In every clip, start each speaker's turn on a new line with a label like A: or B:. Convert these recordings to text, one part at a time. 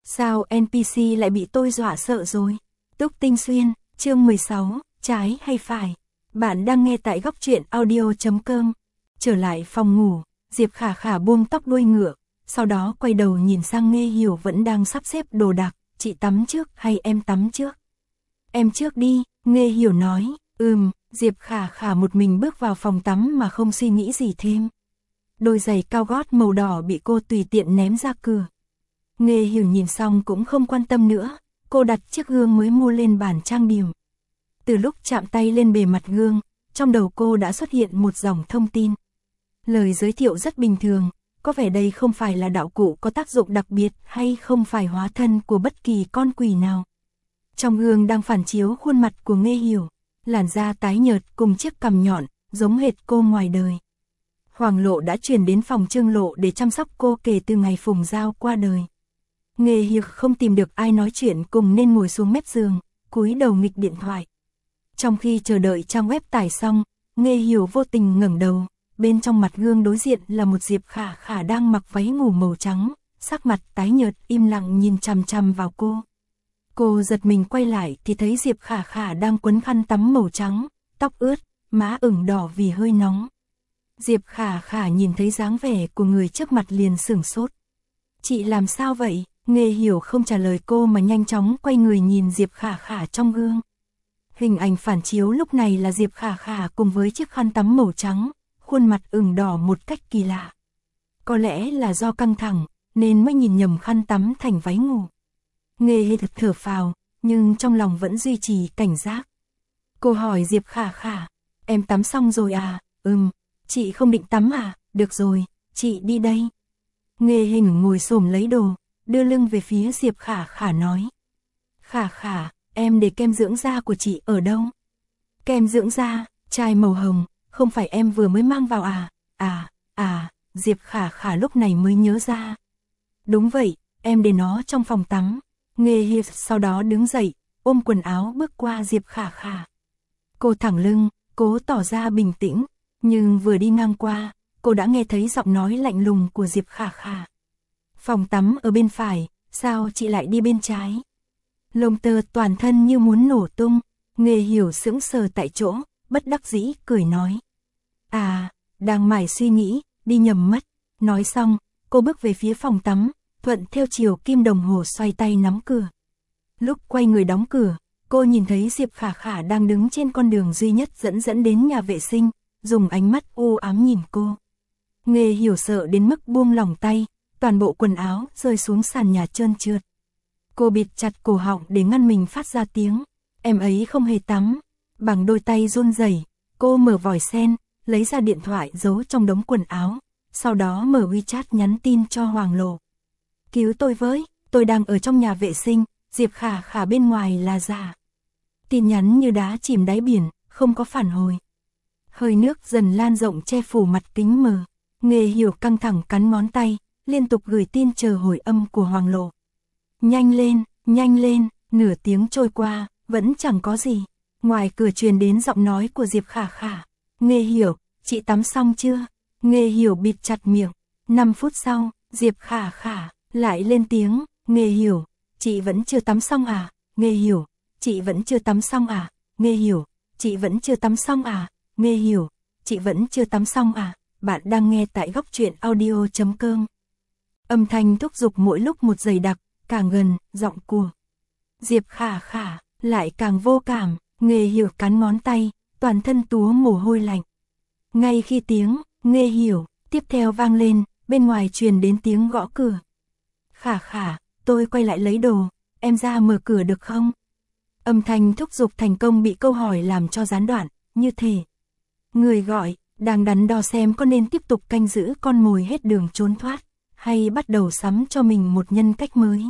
A: Sao NPC lại bị tôi dọa sợ rồi? Túc Tinh Xuyên, chương 16, trái hay phải? Bạn đang nghe tại góc truyện audio.com. Trở lại phòng ngủ, Diệp Khả Khả buông tóc đuôi ngựa, sau đó quay đầu nhìn sang Nghê Hiểu vẫn đang sắp xếp đồ đạc, chị tắm trước hay em tắm trước? Em trước đi, Nghê Hiểu nói, Diệp Khả Khả một mình bước vào phòng tắm mà không suy nghĩ gì thêm. Đôi giày cao gót màu đỏ bị cô tùy tiện ném ra cửa. Nghê Hiểu nhìn xong cũng không quan tâm nữa, cô đặt chiếc gương mới mua lên bàn trang điểm. Từ lúc chạm tay lên bề mặt gương, trong đầu cô đã xuất hiện một dòng thông tin. Lời giới thiệu rất bình thường, có vẻ đây không phải là đạo cụ có tác dụng đặc biệt hay không phải hóa thân của bất kỳ con quỷ nào. Trong gương đang phản chiếu khuôn mặt của Nghê Hiểu, làn da tái nhợt cùng chiếc cằm nhọn, giống hệt cô ngoài đời. Hoàng Lộ đã chuyển đến phòng Trương Lộ để chăm sóc cô kể từ ngày Phùng Giao qua đời. Nghê Hiểu không tìm được ai nói chuyện cùng nên ngồi xuống mép giường, cúi đầu nghịch điện thoại. Trong khi chờ đợi trang web tải xong, Nghê Hiểu vô tình ngẩng đầu, bên trong mặt gương đối diện là một Diệp Khả Khả đang mặc váy ngủ màu trắng, sắc mặt tái nhợt im lặng nhìn chằm chằm vào cô. Cô giật mình quay lại thì thấy Diệp Khả Khả đang quấn khăn tắm màu trắng, tóc ướt, má ửng đỏ vì hơi nóng. Diệp Khả Khả nhìn thấy dáng vẻ của người trước mặt liền sửng sốt. Chị làm sao vậy? Nghê Hiểu không trả lời cô mà nhanh chóng quay người nhìn Diệp Khả Khả trong gương. Hình ảnh phản chiếu lúc này là Diệp Khả Khả cùng với chiếc khăn tắm màu trắng, khuôn mặt ửng đỏ một cách kỳ lạ. Có lẽ là do căng thẳng, nên mới nhìn nhầm khăn tắm thành váy ngủ. Nghê Hiểu thở phào, nhưng trong lòng vẫn duy trì cảnh giác. Cô hỏi Diệp Khả Khả, em tắm xong rồi à? Chị không định tắm à? Được rồi, chị đi đây. Nghê Hiểu ngồi xổm lấy đồ, đưa lưng về phía Diệp Khả Khả nói. Khả Khả, em để kem dưỡng da của chị ở đâu? Kem dưỡng da, chai màu hồng, không phải em vừa mới mang vào à? Diệp Khả Khả lúc này mới nhớ ra. Đúng vậy, em để nó trong phòng tắm. Nghê Hiểu sau đó đứng dậy, ôm quần áo bước qua Diệp Khả Khả. Cô thẳng lưng, cố tỏ ra bình tĩnh, nhưng vừa đi ngang qua, cô đã nghe thấy giọng nói lạnh lùng của Diệp Khả Khả. Phòng tắm ở bên phải, sao chị lại đi bên trái? Lông tơ toàn thân như muốn nổ tung, Nghê Hiểu sững sờ tại chỗ, bất đắc dĩ cười nói. Đang mải suy nghĩ, đi nhầm mất. Nói xong, cô bước về phía phòng tắm, thuận theo chiều kim đồng hồ xoay tay nắm cửa. Lúc quay người đóng cửa, cô nhìn thấy Diệp Khả Khả đang đứng trên con đường duy nhất dẫn đến nhà vệ sinh, dùng ánh mắt u ám nhìn cô. Nghê Hiểu sợ đến mức buông lỏng tay, toàn bộ quần áo rơi xuống sàn nhà trơn trượt. Cô bịt chặt cổ họng để ngăn mình phát ra tiếng. Em ấy không hề tắm. Bằng đôi tay run rẩy, cô mở vòi sen, lấy ra điện thoại giấu trong đống quần áo, sau đó mở WeChat nhắn tin cho Hoàng Lộ. Cứu tôi với, tôi đang ở trong nhà vệ sinh, Diệp Khả Khả bên ngoài là giả. Tin nhắn như đá chìm đáy biển, không có phản hồi. Hơi nước dần lan rộng che phủ mặt kính mờ. Nghê Hiểu căng thẳng cắn ngón tay, liên tục gửi tin chờ hồi âm của Hoàng Lộ. Nhanh lên, nửa tiếng trôi qua, vẫn chẳng có gì. Ngoài cửa truyền đến giọng nói của Diệp Khả Khả. Nghê Hiểu, chị tắm xong chưa? Nghê Hiểu bịt chặt miệng. 5 phút sau, Diệp Khả Khả lại lên tiếng. Nghê Hiểu, chị vẫn chưa tắm xong à? Nghê Hiểu, chị vẫn chưa tắm xong à? Nghê Hiểu, chị vẫn chưa tắm xong à? Nghê Hiểu, chị vẫn chưa tắm xong à? Bạn đang nghe tại góc truyện audio.com. Âm thanh thúc giục mỗi lúc một dày đặc, càng gần, giọng của Diệp Khả Khả lại càng vô cảm. Nghê Hiểu cắn ngón tay, toàn thân túa mồ hôi lạnh. Ngay khi tiếng Nghê Hiểu tiếp theo vang lên, bên ngoài truyền đến tiếng gõ cửa. Khả Khả, tôi quay lại lấy đồ, em ra mở cửa được không? Âm thanh thúc giục thành công bị câu hỏi làm cho gián đoạn, như thể người gọi đang đắn đo xem có nên tiếp tục canh giữ con mồi hết đường trốn thoát, hay bắt đầu sắm cho mình một nhân cách mới.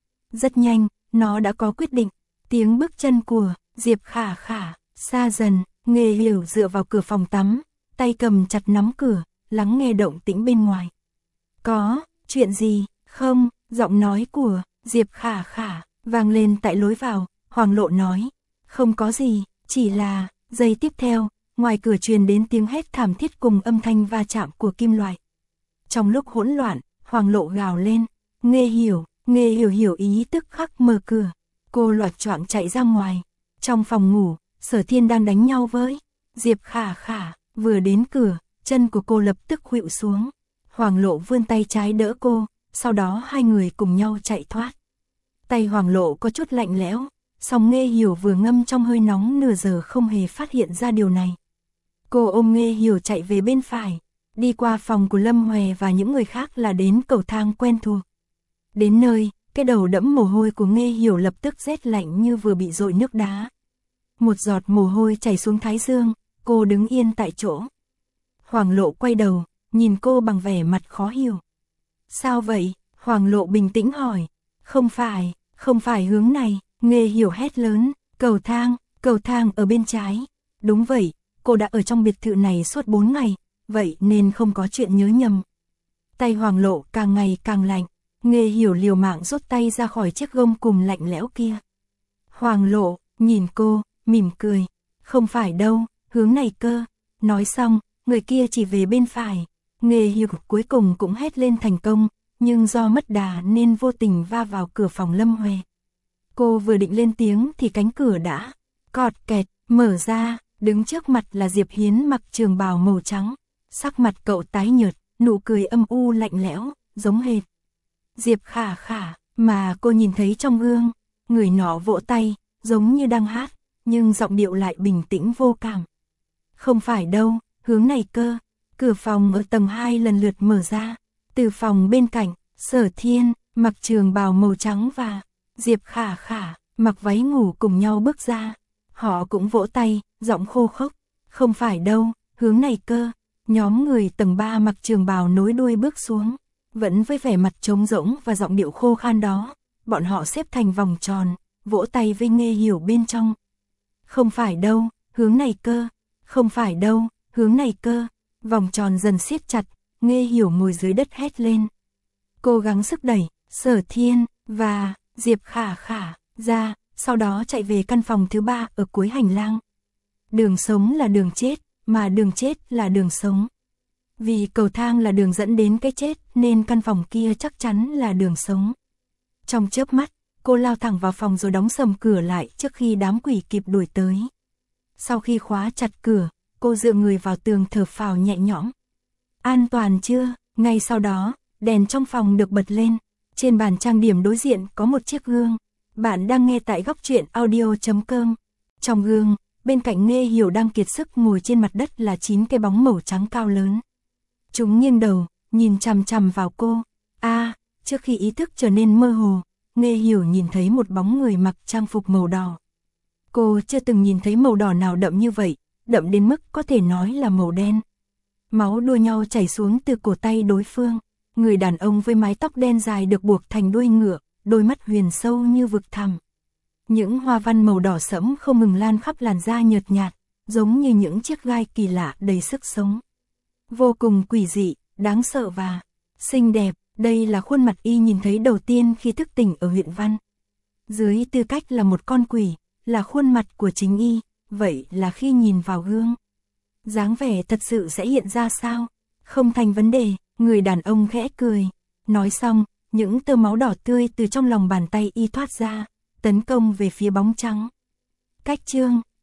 A: Rất nhanh, nó đã có quyết định. Tiếng bước chân của Diệp Khả Khả xa dần. Nghê Hiểu dựa vào cửa phòng tắm, tay cầm chặt nắm cửa, lắng nghe động tĩnh bên ngoài. Có chuyện gì không? Giọng nói của Diệp Khả Khả vang lên tại lối vào. Hoàng Lộ nói, không có gì, chỉ là. Giây tiếp theo, ngoài cửa truyền đến tiếng hét thảm thiết cùng âm thanh va chạm của kim loại. Trong lúc hỗn loạn, Hoàng Lộ gào lên, Nghê Hiểu, Nghe Hiểu hiểu ý tức khắc mở cửa. Cô loạt choạng chạy ra ngoài. Trong phòng ngủ, Sở Thiên đang đánh nhau với Diệp Khả Khả. Vừa đến cửa, chân của cô lập tức khuỵu xuống. Hoàng Lộ vươn tay trái đỡ cô, sau đó hai người cùng nhau chạy thoát. Tay Hoàng Lộ có chút lạnh lẽo, song Nghe Hiểu vừa ngâm trong hơi nóng nửa giờ không hề phát hiện ra điều này. Cô ôm Nghe Hiểu chạy về bên phải, đi qua phòng của Lâm Hòe và những người khác là đến cầu thang quen thuộc. Đến nơi, cái đầu đẫm mồ hôi của Nghe Hiểu lập tức rét lạnh như vừa bị dội nước đá. Một giọt mồ hôi chảy xuống thái dương, cô đứng yên tại chỗ. Hoàng Lộ quay đầu, nhìn cô bằng vẻ mặt khó hiểu. Sao vậy? Hoàng Lộ bình tĩnh hỏi. Không phải hướng này, Nghe Hiểu hét lớn, cầu thang ở bên trái. Đúng vậy, cô đã ở trong biệt thự này suốt 4 ngày, vậy nên không có chuyện nhớ nhầm. Tay Hoàng Lộ càng ngày càng lạnh, Nghe Hiểu liều mạng rút tay ra khỏi chiếc gông cùm lạnh lẽo kia. Hoàng Lộ, nhìn cô, mỉm cười, không phải đâu, hướng này cơ. Nói xong, người kia chỉ về bên phải. Nghe Hiểu cuối cùng cũng hét lên thành công, nhưng do mất đà nên vô tình va vào cửa phòng Lâm Hòe. Cô vừa định lên tiếng thì cánh cửa đã cọt kẹt, mở ra, đứng trước mặt là Diệp Hiến mặc trường bào màu trắng. Sắc mặt cậu tái nhợt, nụ cười âm u lạnh lẽo, giống hệt Diệp Khả Khả mà cô nhìn thấy trong gương. Người nọ vỗ tay, giống như đang hát, nhưng giọng điệu lại bình tĩnh vô cảm. Không phải đâu, hướng này cơ. Cửa phòng ở tầng 2 lần lượt mở ra. Từ phòng bên cạnh, Sở Thiên, mặc trường bào màu trắng và Diệp Khả Khả, mặc váy ngủ cùng nhau bước ra. Họ cũng vỗ tay, giọng khô khốc. Không phải đâu, hướng này cơ. Nhóm người tầng 3 mặc trường bào nối đuôi bước xuống. Vẫn với vẻ mặt trống rỗng và giọng điệu khô khan đó. Bọn họ xếp thành vòng tròn, vỗ tay với Nghe Hiểu bên trong. Không phải đâu, hướng này cơ. Không phải đâu, hướng này cơ. Vòng tròn dần siết chặt, Nghe Hiểu ngồi dưới đất hét lên. Cố gắng sức đẩy Sở Thiên và Diệp Khả Khả ra, sau đó chạy về căn phòng thứ 3 ở cuối hành lang. Đường sống là đường chết, mà đường chết là đường sống. Vì cầu thang là đường dẫn đến cái chết nên căn phòng kia chắc chắn là đường sống. Trong chớp mắt, cô lao thẳng vào phòng rồi đóng sầm cửa lại trước khi đám quỷ kịp đuổi tới. Sau khi khóa chặt cửa, cô dựa người vào tường thở phào nhẹ nhõm. An toàn chưa? Ngay sau đó, đèn trong phòng được bật lên. Trên bàn trang điểm đối diện có một chiếc gương. Bạn đang nghe tại Góc Truyện Audio.com. Trong gương, bên cạnh Nghe Hiểu đang kiệt sức ngồi trên mặt đất là 9 cái bóng màu trắng cao lớn. Chúng nghiêng đầu, nhìn chằm chằm vào cô. Trước khi ý thức trở nên mơ hồ, Nghe Hiểu nhìn thấy một bóng người mặc trang phục màu đỏ. Cô chưa từng nhìn thấy màu đỏ nào đậm như vậy, đậm đến mức có thể nói là màu đen. Máu đua nhau chảy xuống từ cổ tay đối phương. Người đàn ông với mái tóc đen dài được buộc thành đuôi ngựa, đôi mắt huyền sâu như vực thẳm. Những hoa văn màu đỏ sẫm không ngừng lan khắp làn da nhợt nhạt, giống như những chiếc gai kỳ lạ đầy sức sống. Vô cùng quỷ dị, đáng sợ và xinh đẹp, đây là khuôn mặt y nhìn thấy đầu tiên khi thức tỉnh ở huyện Văn. Dưới tư cách là một con quỷ, là khuôn mặt của chính y, vậy là khi nhìn vào gương, dáng vẻ thật sự sẽ hiện ra sao? Không thành vấn đề, người đàn ông khẽ cười. Nói xong, những tơ máu đỏ tươi từ trong lòng bàn tay y thoát ra, tấn công về phía bóng trắng. Cách chương